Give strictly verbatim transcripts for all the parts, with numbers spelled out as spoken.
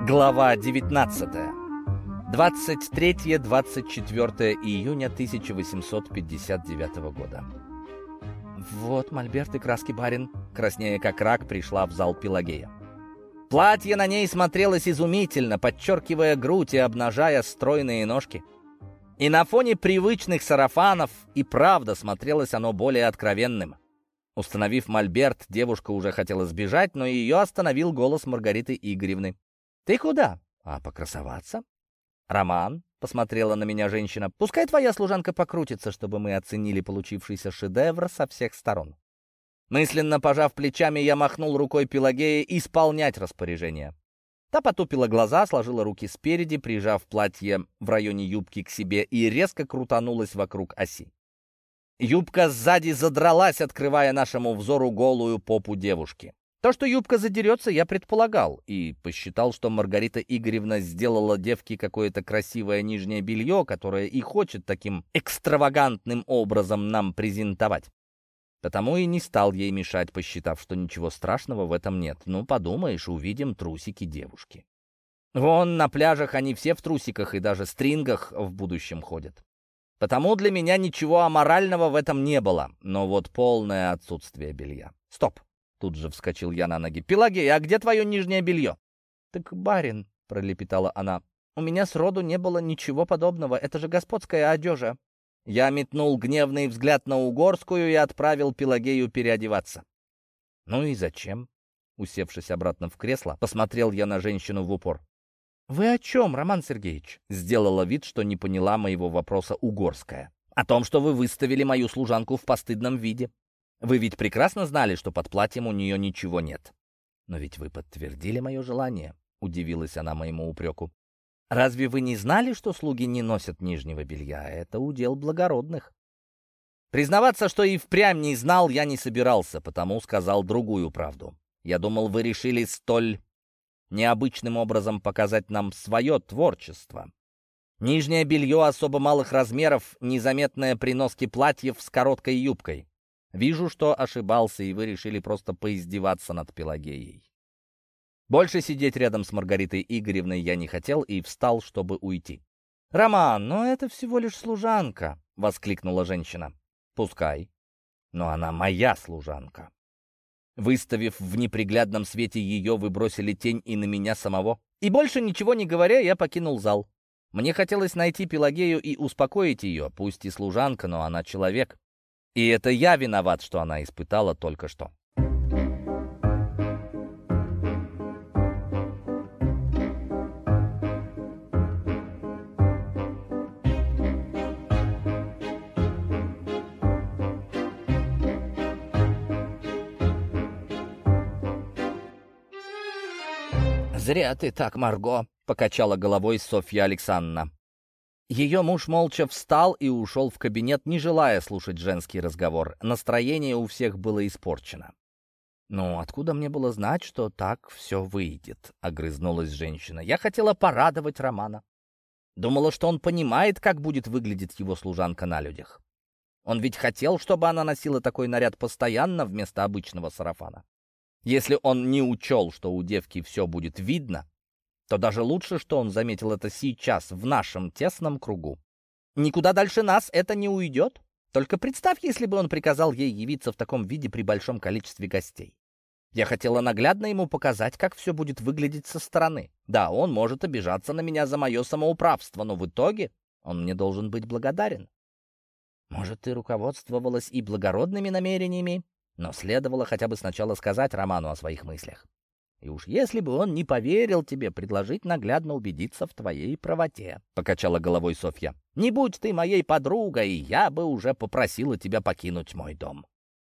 Глава девятнадцатая. двадцать третье — двадцать четвёртое июня тысяча восемьсот пятьдесят девятого года. «Вот мольберт и краски, барин», — краснея как рак, пришла в зал Пелагея. Платье на ней смотрелось изумительно, подчеркивая грудь и обнажая стройные ножки. И на фоне привычных сарафанов и правда смотрелось оно более откровенным. Установив мольберт, девушка уже хотела сбежать, но ее остановил голос Маргариты Игоревны. «Ты куда?» «А покрасоваться?» «Роман», — посмотрела на меня женщина, — «пускай твоя служанка покрутится, чтобы мы оценили получившийся шедевр со всех сторон». Мысленно пожав плечами, я махнул рукой Пелагеи исполнять распоряжение. Та потупила глаза, сложила руки спереди, прижав платье в районе юбки к себе и резко крутанулась вокруг оси. Юбка сзади задралась, открывая нашему взору голую попу девушки. То, что юбка задерется, я предполагал, и посчитал, что Маргарита Игоревна сделала девке какое-то красивое нижнее белье, которое и хочет таким экстравагантным образом нам презентовать. Потому и не стал ей мешать, посчитав, что ничего страшного в этом нет. Ну, подумаешь, увидим трусики девушки. Вон на пляжах они все в трусиках и даже стрингах в будущем ходят. Потому для меня ничего аморального в этом не было, но вот полное отсутствие белья. Стоп! Тут же вскочил я на ноги. «Пелагея, а где твое нижнее белье?» «Так, барин», — пролепетала она, — «у меня сроду не было ничего подобного. Это же господская одежа». Я метнул гневный взгляд на Угорскую и отправил Пелагею переодеваться. «Ну и зачем?» Усевшись обратно в кресло, посмотрел я на женщину в упор. «Вы о чем, Роман Сергеевич?» Сделала вид, что не поняла моего вопроса Угорская. «О том, что вы выставили мою служанку в постыдном виде. Вы ведь прекрасно знали, что под платьем у нее ничего нет». «Но ведь вы подтвердили мое желание», — удивилась она моему упреку. «Разве вы не знали, что слуги не носят нижнего белья? Это удел благородных». Признаваться, что и впрямь не знал, я не собирался, потому сказал другую правду. Я думал, вы решили столь необычным образом показать нам свое творчество. Нижнее белье особо малых размеров, незаметное при носке платьев с короткой юбкой. Вижу, что ошибался, и вы решили просто поиздеваться над Пелагеей. Больше сидеть рядом с Маргаритой Игоревной я не хотел и встал, чтобы уйти. «Роман, но это всего лишь служанка!» — воскликнула женщина. «Пускай. Но она моя служанка». Выставив в неприглядном свете ее, вы бросили тень и на меня самого. И больше ничего не говоря, я покинул зал. Мне хотелось найти Пелагею и успокоить ее, пусть и служанка, но она человек. И это я виноват, что она испытала только что. «Зря ты так, Марго», — покачала головой Софья Александровна. Ее муж молча встал и ушел в кабинет, не желая слушать женский разговор. Настроение у всех было испорчено. «Ну, откуда мне было знать, что так все выйдет?» — огрызнулась женщина. «Я хотела порадовать Романа. Думала, что он понимает, как будет выглядеть его служанка на людях. Он ведь хотел, чтобы она носила такой наряд постоянно вместо обычного сарафана. Если он не учел, что у девки все будет видно, то даже лучше, что он заметил это сейчас, в нашем тесном кругу. Никуда дальше нас это не уйдет. Только представь, если бы он приказал ей явиться в таком виде при большом количестве гостей. Я хотела наглядно ему показать, как все будет выглядеть со стороны. Да, он может обижаться на меня за мое самоуправство, но в итоге он мне должен быть благодарен. Может, ты руководствовалась и благородными намерениями, но следовало хотя бы сначала сказать Роману о своих мыслях. И уж если бы он не поверил тебе, предложить наглядно убедиться в твоей правоте», — покачала головой Софья. «Не будь ты моей подругой, я бы уже попросила тебя покинуть мой дом».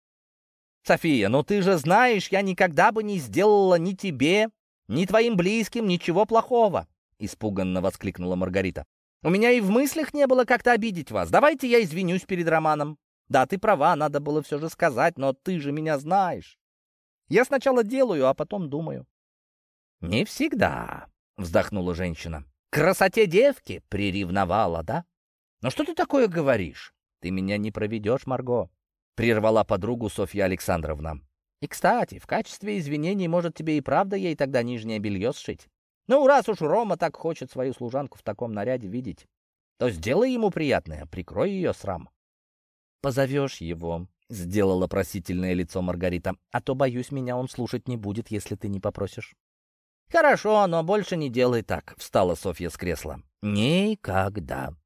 «София, ну ты же знаешь, я никогда бы не сделала ни тебе, ни твоим близким ничего плохого», — испуганно воскликнула Маргарита. «У меня и в мыслях не было как-то обидеть вас. Давайте я извинюсь перед Романом. Да, ты права, надо было все же сказать, но ты же меня знаешь. Я сначала делаю, а потом думаю». «Не всегда», — вздохнула женщина. «К красоте девки приревновала, да? Но что ты такое говоришь? Ты меня не проведешь, Марго», — прервала подругу Софья Александровна. «И, кстати, в качестве извинений, может, тебе и правда ей тогда нижнее белье сшить? Ну, раз уж Рома так хочет свою служанку в таком наряде видеть, то сделай ему приятное, прикрой ее срам. «Позовешь его», — сделала просительное лицо Маргарита, «а то, боюсь, меня он слушать не будет, если ты не попросишь». «Хорошо, но больше не делай так», — встала Софья с кресла. «Никогда».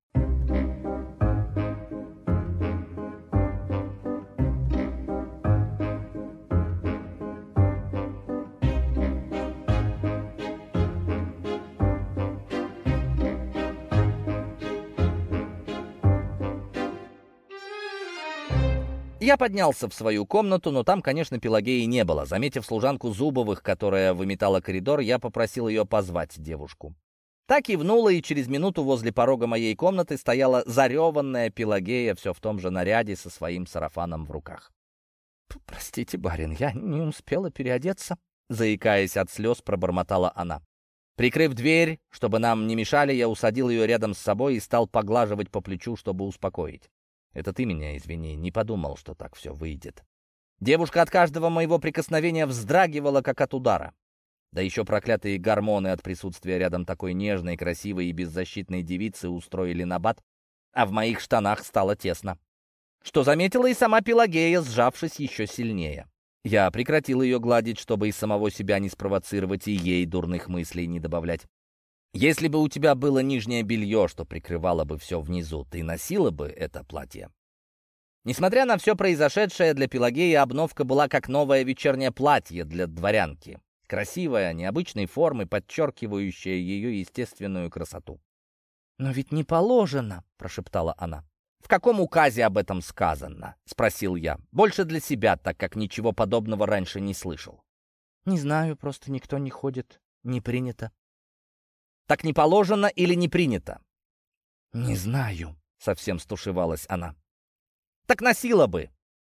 Я поднялся в свою комнату, но там, конечно, Пелагеи не было. Заметив служанку Зубовых, которая выметала коридор, я попросил ее позвать девушку. Так кивнула, и через минуту возле порога моей комнаты стояла зареванная Пелагея, все в том же наряде, со своим сарафаном в руках. «Простите, барин, я не успела переодеться», — заикаясь от слез, пробормотала она. Прикрыв дверь, чтобы нам не мешали, я усадил ее рядом с собой и стал поглаживать по плечу, чтобы успокоить. «Это ты меня извини, не подумал, что так все выйдет». Девушка от каждого моего прикосновения вздрагивала, как от удара. Да еще проклятые гормоны от присутствия рядом такой нежной, красивой и беззащитной девицы устроили набат, а в моих штанах стало тесно. Что заметила и сама Пелагея, сжавшись еще сильнее. Я прекратил ее гладить, чтобы и самого себя не спровоцировать и ей дурных мыслей не добавлять. «Если бы у тебя было нижнее белье, что прикрывало бы все внизу, ты носила бы это платье?» Несмотря на все произошедшее, для Пелагеи обновка была как новое вечернее платье для дворянки. Красивая, необычной формы, подчеркивающая ее естественную красоту. «Но ведь не положено», — прошептала она. «В каком указе об этом сказано?» — спросил я. Больше для себя, так как ничего подобного раньше не слышал. «Не знаю, просто никто не ходит, не принято». «Так не положено или не принято?» «Не знаю», — совсем стушевалась она. «Так носила бы».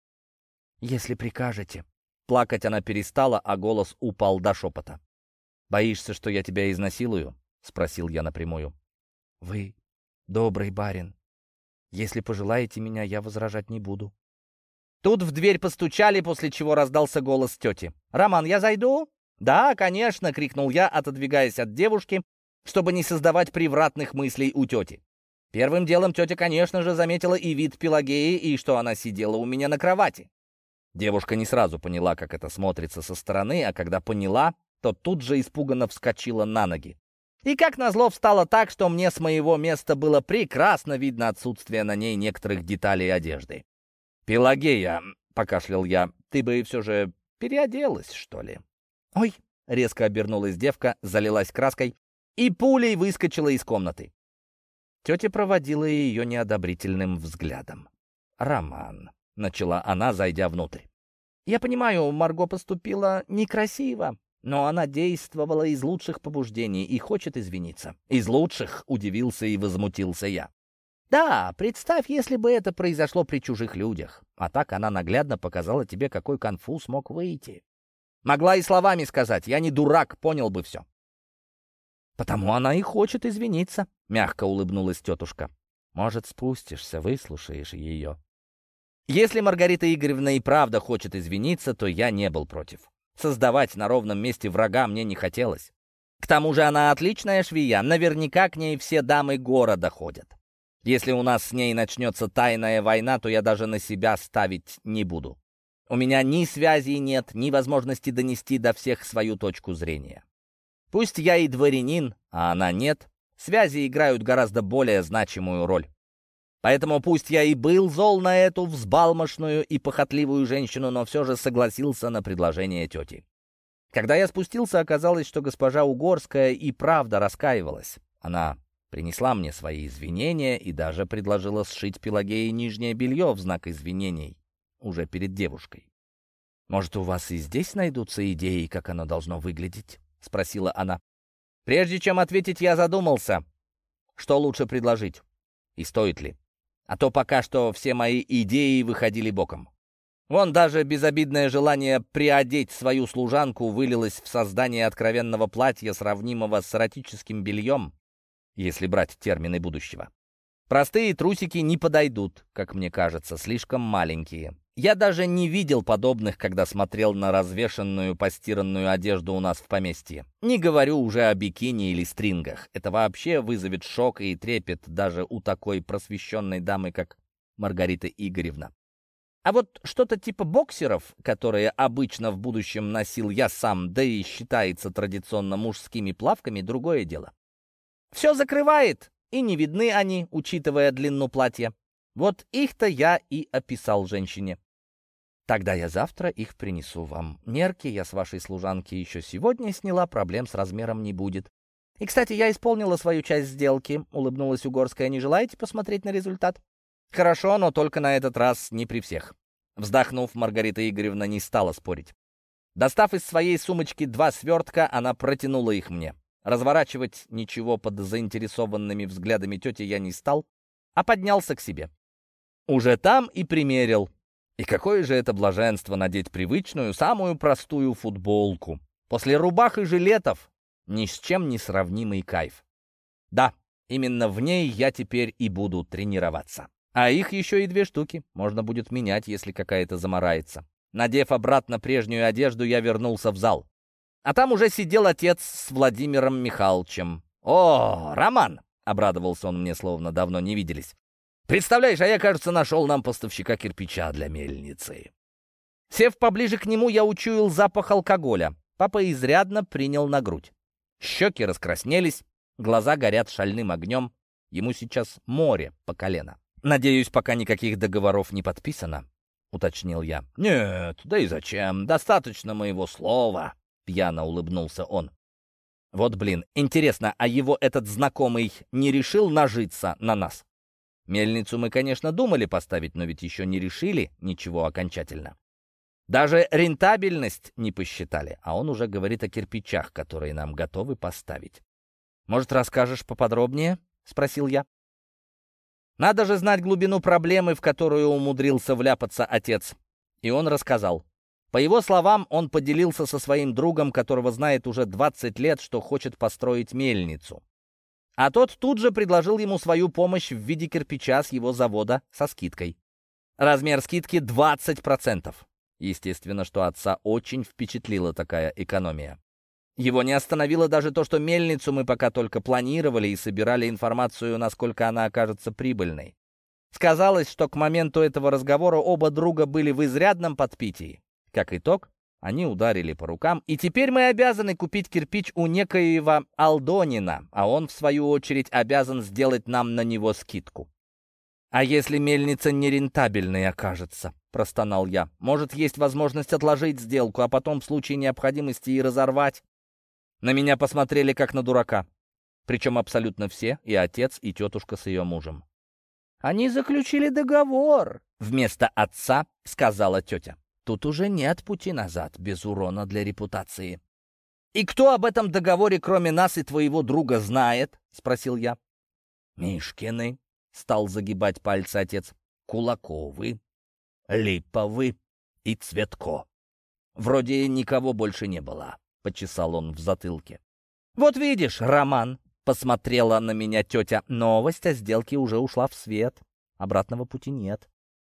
«Если прикажете». Плакать она перестала, а голос упал до шепота. «Боишься, что я тебя изнасилую?» — спросил я напрямую. «Вы добрый барин. Если пожелаете меня, я возражать не буду». Тут в дверь постучали, после чего раздался голос тети. «Роман, я зайду?» «Да, конечно!» — крикнул я, отодвигаясь от девушки, чтобы не создавать превратных мыслей у тети. Первым делом тетя, конечно же, заметила и вид Пелагеи, и что она сидела у меня на кровати. Девушка не сразу поняла, как это смотрится со стороны, а когда поняла, то тут же испуганно вскочила на ноги. И как назло встала так, что мне с моего места было прекрасно видно отсутствие на ней некоторых деталей одежды. «Пелагея», — покашлял я, — «ты бы все же переоделась, что ли?» «Ой», — резко обернулась девка, залилась краской и пулей выскочила из комнаты. Тетя проводила ее неодобрительным взглядом. «Роман», — начала она, зайдя внутрь. «Я понимаю, Марго поступила некрасиво, но она действовала из лучших побуждений и хочет извиниться». «Из лучших?» — удивился и возмутился я. «Да, представь, если бы это произошло при чужих людях. А так она наглядно показала тебе, какой конфуз мог выйти. Могла и словами сказать, я не дурак, понял бы все». «Потому она и хочет извиниться», — мягко улыбнулась тетушка. «Может, спустишься, выслушаешь ее». Если Маргарита Игоревна и правда хочет извиниться, то я не был против. Создавать на ровном месте врага мне не хотелось. К тому же она отличная швея, наверняка к ней все дамы города ходят. Если у нас с ней начнется тайная война, то я даже на себя ставить не буду. У меня ни связей нет, ни возможности донести до всех свою точку зрения. Пусть я и дворянин, а она нет, связи играют гораздо более значимую роль. Поэтому пусть я и был зол на эту взбалмошную и похотливую женщину, но все же согласился на предложение тети. Когда я спустился, оказалось, что госпожа Угорская и правда раскаивалась. Она принесла мне свои извинения и даже предложила сшить Пелагее нижнее белье в знак извинений уже перед девушкой. «Может, у вас и здесь найдутся идеи, как оно должно выглядеть?» — спросила она. Прежде чем ответить, я задумался, что лучше предложить и стоит ли. А то пока что все мои идеи выходили боком. Вон даже безобидное желание приодеть свою служанку вылилось в создание откровенного платья, сравнимого с эротическим бельем, если брать термины будущего. Простые трусики не подойдут, как мне кажется, слишком маленькие. Я даже не видел подобных, когда смотрел на развешанную постиранную одежду у нас в поместье. Не говорю уже о бикини или стрингах. Это вообще вызовет шок и трепет даже у такой просвещенной дамы, как Маргарита Игоревна. А вот что-то типа боксеров, которые обычно в будущем носил я сам, да и считается традиционно мужскими плавками, другое дело. Все закрывает, и не видны они, учитывая длину платья. Вот их-то я и описал женщине. Тогда я завтра их принесу вам. Мерки я с вашей служанки еще сегодня сняла, проблем с размером не будет. И, кстати, я исполнила свою часть сделки, улыбнулась Угорская. Не желаете посмотреть на результат? Хорошо, но только на этот раз не при всех. Вздохнув, Маргарита Игоревна не стала спорить. Достав из своей сумочки два свертка, она протянула их мне. Разворачивать ничего под заинтересованными взглядами тети я не стал, а поднялся к себе. Уже там и примерил. И какое же это блаженство надеть привычную, самую простую футболку. После рубах и жилетов ни с чем не сравнимый кайф. Да, именно в ней я теперь и буду тренироваться. А их еще и две штуки. Можно будет менять, если какая-то замарается. Надев обратно прежнюю одежду, я вернулся в зал. А там уже сидел отец с Владимиром Михайловичем. «О, Роман!» — обрадовался он мне, словно давно не виделись. «Представляешь, а я, кажется, нашел нам поставщика кирпича для мельницы». Сев поближе к нему, я учуял запах алкоголя. Папа изрядно принял на грудь. Щеки раскраснелись, глаза горят шальным огнем. Ему сейчас море по колено. «Надеюсь, пока никаких договоров не подписано», — уточнил я. «Нет, да и зачем? Достаточно моего слова», — пьяно улыбнулся он. «Вот блин, интересно, а его этот знакомый не решил нажиться на нас? Мельницу мы, конечно, думали поставить, но ведь еще не решили ничего окончательно. Даже рентабельность не посчитали, а он уже говорит о кирпичах, которые нам готовы поставить. Может, расскажешь поподробнее?» — спросил я. Надо же знать глубину проблемы, в которую умудрился вляпаться отец. И он рассказал. По его словам, он поделился со своим другом, которого знает уже двадцать лет, что хочет построить мельницу. А тот тут же предложил ему свою помощь в виде кирпича с его завода со скидкой. Размер скидки двадцать процентов. Естественно, что отца очень впечатлила такая экономия. Его не остановило даже то, что мельницу мы пока только планировали и собирали информацию, насколько она окажется прибыльной. Сказалось, что к моменту этого разговора оба друга были в изрядном подпитии. Как итог, они ударили по рукам, и теперь мы обязаны купить кирпич у некоего Алдонина, а он, в свою очередь, обязан сделать нам на него скидку. «А если мельница нерентабельной окажется?» — простонал я. «Может, есть возможность отложить сделку, а потом в случае необходимости и разорвать?» На меня посмотрели как на дурака. Причем абсолютно все, и отец, и тетушка с ее мужем. «Они заключили договор», — вместо отца сказала тетя. «Тут уже нет пути назад без урона для репутации». «И кто об этом договоре, кроме нас и твоего друга, знает?» — спросил я. «Мишкины», — стал загибать пальцы отец, — «Кулаковы, Липовы и Цветко. Вроде никого больше не было». — почесал он в затылке. «Вот видишь, Роман!» — посмотрела на меня тетя. «Новость о сделке уже ушла в свет. Обратного пути нет».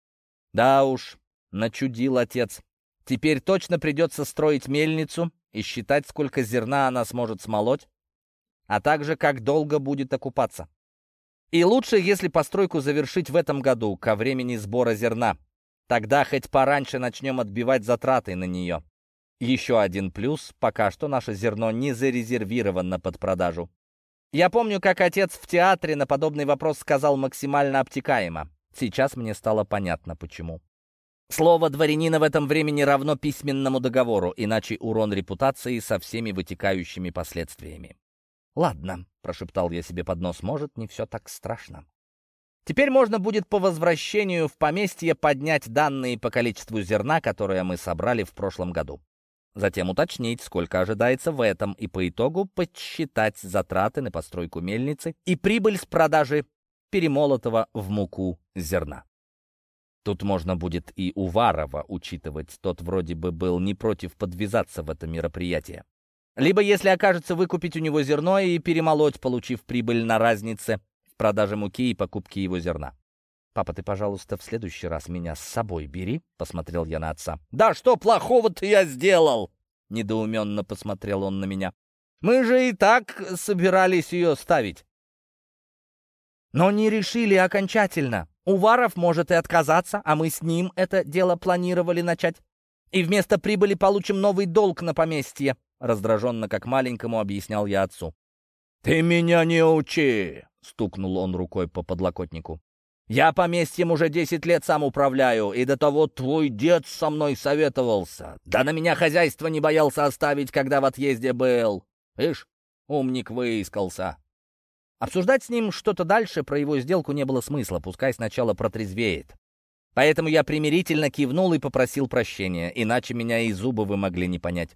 «Да уж, начудил отец. Теперь точно придется строить мельницу и считать, сколько зерна она сможет смолоть, а также как долго будет окупаться. И лучше, если постройку завершить в этом году, ко времени сбора зерна. Тогда хоть пораньше начнем отбивать затраты на нее. Еще один плюс — пока что наше зерно не зарезервировано под продажу. Я помню, как отец в театре на подобный вопрос сказал максимально обтекаемо. Сейчас мне стало понятно, почему. Слово дворянина в этом времени равно письменному договору, иначе урон репутации со всеми вытекающими последствиями. «Ладно», — прошептал я себе под нос, — «может, не все так страшно». Теперь можно будет по возвращению в поместье поднять данные по количеству зерна, которое мы собрали в прошлом году. Затем уточнить, сколько ожидается в этом, и по итогу подсчитать затраты на постройку мельницы и прибыль с продажи перемолотого в муку зерна. Тут можно будет и Уварова учитывать, тот вроде бы был не против подвязаться в это мероприятие. Либо, если окажется, выкупить у него зерно и перемолоть, получив прибыль на разнице в продаже муки и покупке его зерна. «Папа, ты, пожалуйста, в следующий раз меня с собой бери», — посмотрел я на отца. «Да что плохого-то я сделал?» — недоуменно посмотрел он на меня. «Мы же и так собирались ее ставить». «Но не решили окончательно. Уваров может и отказаться, а мы с ним это дело планировали начать. И вместо прибыли получим новый долг на поместье», — раздраженно, как маленькому, объяснял я отцу. «Ты меня не учи!» — стукнул он рукой по подлокотнику. «Я поместьем уже десять лет сам управляю, и до того твой дед со мной советовался. Да на меня хозяйство не боялся оставить, когда в отъезде был. Ишь, умник выискался». Обсуждать с ним что-то дальше про его сделку не было смысла, пускай сначала протрезвеет. Поэтому я примирительно кивнул и попросил прощения, иначе меня и Зубовы могли не понять.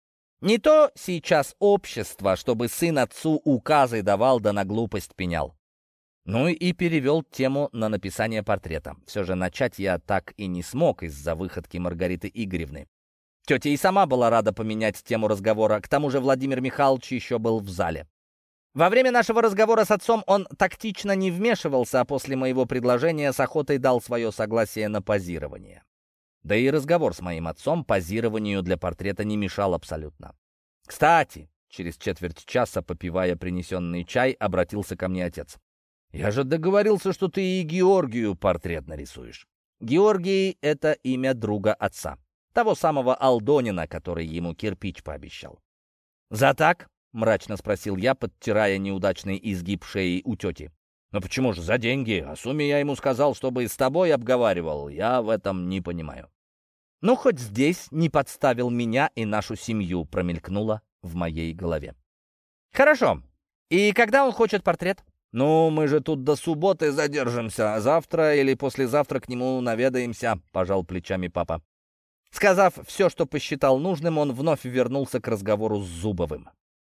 Не то сейчас общество, чтобы сын отцу указы давал да на глупость пенял. Ну и перевел тему на написание портрета. Все же начать я так и не смог из-за выходки Маргариты Игоревны. Тетя и сама была рада поменять тему разговора, к тому же Владимир Михайлович еще был в зале. Во время нашего разговора с отцом он тактично не вмешивался, а после моего предложения с охотой дал свое согласие на позирование. Да и разговор с моим отцом позированию для портрета не мешал абсолютно. «Кстати», — через четверть часа, попивая принесенный чай, обратился ко мне отец. «Я же договорился, что ты и Георгию портрет нарисуешь». Георгий — это имя друга отца, того самого Алдонина, который ему кирпич пообещал. «За так?» — мрачно спросил я, подтирая неудачный изгиб шеи у тети. «Ну почему же за деньги? О сумме я ему сказал, чтобы с тобой обговаривал. Я в этом не понимаю». «Ну, хоть здесь не подставил меня и нашу семью», — промелькнуло в моей голове. «Хорошо. И когда он хочет портрет?» «Ну, мы же тут до субботы задержимся, а завтра или послезавтра к нему наведаемся», — пожал плечами папа. Сказав все, что посчитал нужным, он вновь вернулся к разговору с Зубовым.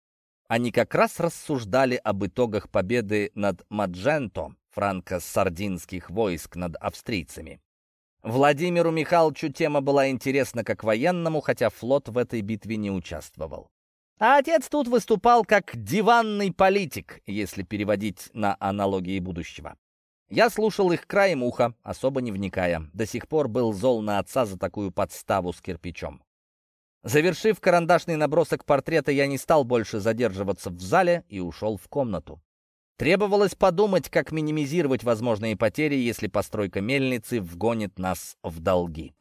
Они как раз рассуждали об итогах победы над Мадженто, франко-сардинских войск над австрийцами. Владимиру Михайловичу тема была интересна как военному, хотя флот в этой битве не участвовал. А отец тут выступал как диванный политик, если переводить на аналогии будущего. Я слушал их краем уха, особо не вникая. До сих пор был зол на отца за такую подставу с кирпичом. Завершив карандашный набросок портрета, я не стал больше задерживаться в зале и ушел в комнату. Требовалось подумать, как минимизировать возможные потери, если постройка мельницы вгонит нас в долги.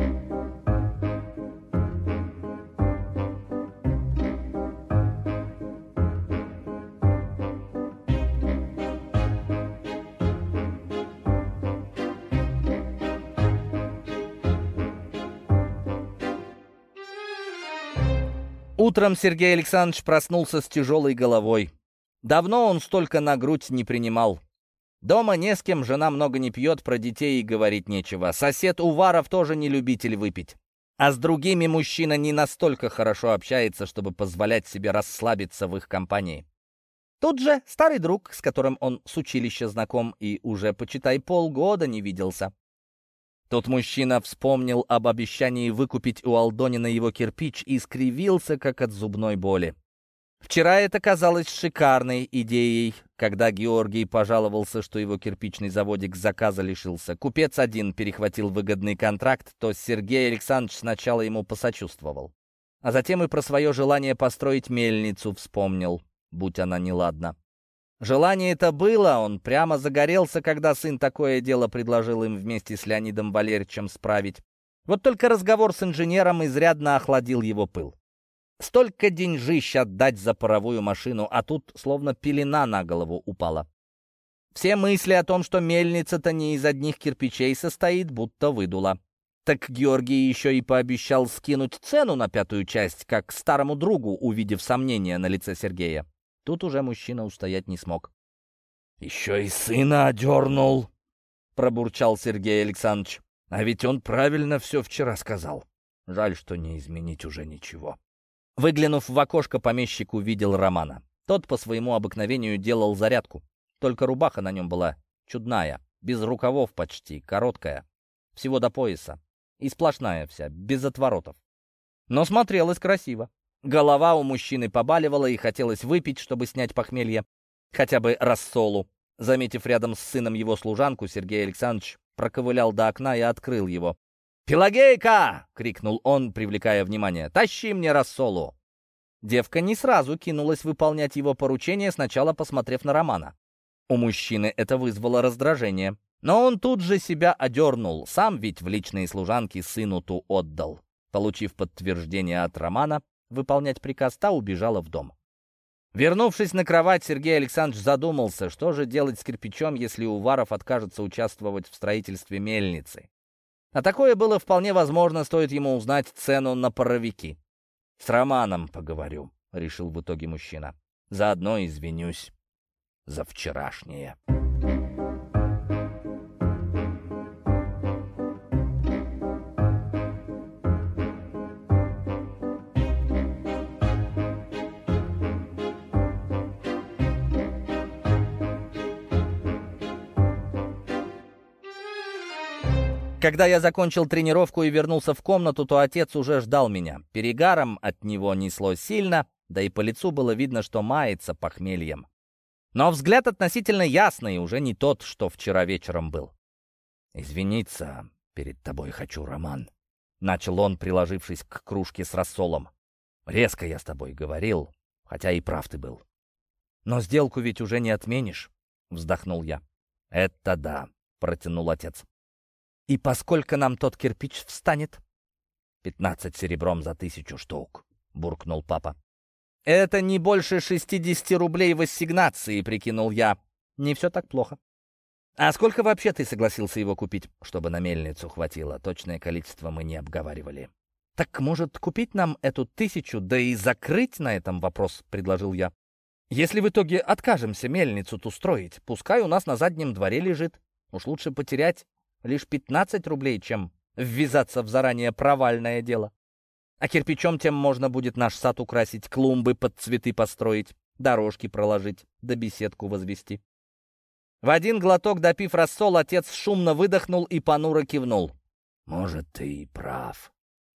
Утром Сергей Александрович проснулся с тяжелой головой. Давно он столько на грудь не принимал. Дома не с кем, жена много не пьет, про детей и говорить нечего. Сосед Уваров тоже не любитель выпить. А с другими мужчина не настолько хорошо общается, чтобы позволять себе расслабиться в их компании. Тут же старый друг, с которым он с училища знаком и уже, почитай, полгода не виделся. Тот мужчина вспомнил об обещании выкупить у Алдонина его кирпич и скривился, как от зубной боли. Вчера это казалось шикарной идеей, когда Георгий пожаловался, что его кирпичный заводик заказа лишился. Купец один перехватил выгодный контракт, то Сергей Александрович сначала ему посочувствовал. А затем и про свое желание построить мельницу вспомнил, будь она неладна. Желание-то было, он прямо загорелся, когда сын такое дело предложил им вместе с Леонидом Валерьевичем справить. Вот только разговор с инженером изрядно охладил его пыл. Столько деньжищ отдать за паровую машину, а тут словно пелена на голову упала. Все мысли о том, что мельница-то не из одних кирпичей состоит, будто выдуло. Так Георгий еще и пообещал скинуть цену на пятую часть, как старому другу, увидев сомнения на лице Сергея. Тут уже мужчина устоять не смог. «Еще и сына одернул», — пробурчал Сергей Александрович. «А ведь он правильно все вчера сказал. Жаль, что не изменить уже ничего». Выглянув в окошко, помещик увидел Романа. Тот по своему обыкновению делал зарядку. Только рубаха на нем была чудная, без рукавов почти, короткая, всего до пояса. И сплошная вся, без отворотов. Но смотрелась красиво. Голова у мужчины побаливала, и хотелось выпить, чтобы снять похмелье. Хотя бы рассолу. Заметив рядом с сыном его служанку, Сергей Александрович проковылял до окна и открыл его. «Пелагейка!» — крикнул он, привлекая внимание. «Тащи мне рассолу!» Девка не сразу кинулась выполнять его поручение, сначала посмотрев на Романа. У мужчины это вызвало раздражение. Но он тут же себя одернул, сам ведь в личные служанки сыну ту отдал. Получив подтверждение от Романа, выполнять приказ, та убежала в дом. Вернувшись на кровать, Сергей Александрович задумался, что же делать с кирпичом, если Уваров откажется участвовать в строительстве мельницы. А такое было вполне возможно, стоит ему узнать цену на паровики. «С Романом поговорю», — решил в итоге мужчина. «Заодно извинюсь за вчерашнее». Когда я закончил тренировку и вернулся в комнату, то отец уже ждал меня. Перегаром от него несло сильно, да и по лицу было видно, что мается похмельем. Но взгляд относительно ясный, уже не тот, что вчера вечером был. «Извиниться перед тобой хочу, Роман», — начал он, приложившись к кружке с рассолом. «Резко я с тобой говорил, хотя и прав ты был». «Но сделку ведь уже не отменишь», — вздохнул я. «Это да», — протянул отец. «И поскольку нам тот кирпич встанет?» «Пятнадцать серебром за тысячу штук», — буркнул папа. «Это не больше шестидесяти рублей в ассигнации», — прикинул я. «Не все так плохо». «А сколько вообще ты согласился его купить?» «Чтобы на мельницу хватило. Точное количество мы не обговаривали». «Так, может, купить нам эту тысячу, да и закрыть на этом вопрос?» — предложил я. «Если в итоге откажемся мельницу ту строить, пускай у нас на заднем дворе лежит. Уж лучше потерять лишь пятнадцать рублей, чем ввязаться в заранее провальное дело. А кирпичом тем можно будет наш сад украсить, клумбы под цветы построить, дорожки проложить, да беседку возвести». В один глоток допив рассол, отец шумно выдохнул и понуро кивнул. «Может, ты и прав.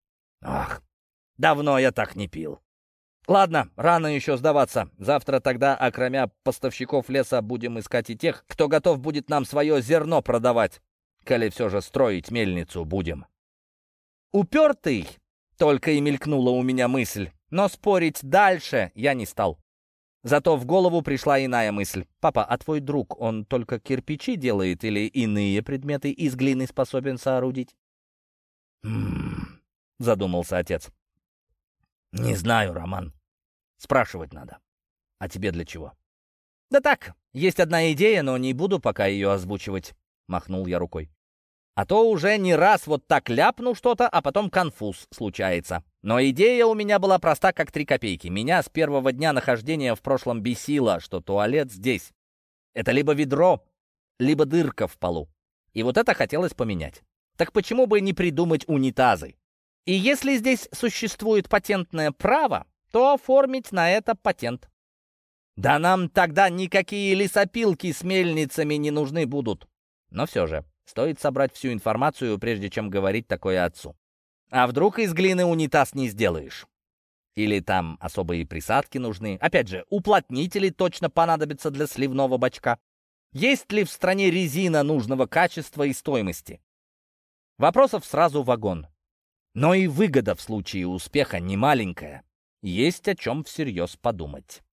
Ах, давно я так не пил. Ладно, рано еще сдаваться. Завтра тогда, окромя поставщиков леса, будем искать и тех, кто готов будет нам свое зерно продавать, коли все же строить мельницу будем». «Упертый!» — только и мелькнула у меня мысль, но спорить дальше я не стал. Зато в голову пришла иная мысль. «Папа, а твой друг, он только кирпичи делает или иные предметы из глины способен соорудить?» «М-м-м», задумался отец. «Не знаю, Роман. Спрашивать надо. А тебе для чего?» «Да так, есть одна идея, но не буду пока ее озвучивать», — махнул я рукой. «А то уже не раз вот так ляпну что-то, а потом конфуз случается. Но идея у меня была проста, как три копейки. Меня с первого дня нахождения в прошлом бесило, что туалет здесь — это либо ведро, либо дырка в полу. И вот это хотелось поменять. Так почему бы не придумать унитазы? И если здесь существует патентное право, то оформить на это патент. Да нам тогда никакие лесопилки с мельницами не нужны будут. Но все же, стоит собрать всю информацию, прежде чем говорить такое отцу. А вдруг из глины унитаз не сделаешь? Или там особые присадки нужны? Опять же, уплотнители точно понадобятся для сливного бачка. Есть ли в стране резина нужного качества и стоимости? Вопросов сразу вагон. Но и выгода в случае успеха немаленькая. Есть о чем всерьез подумать.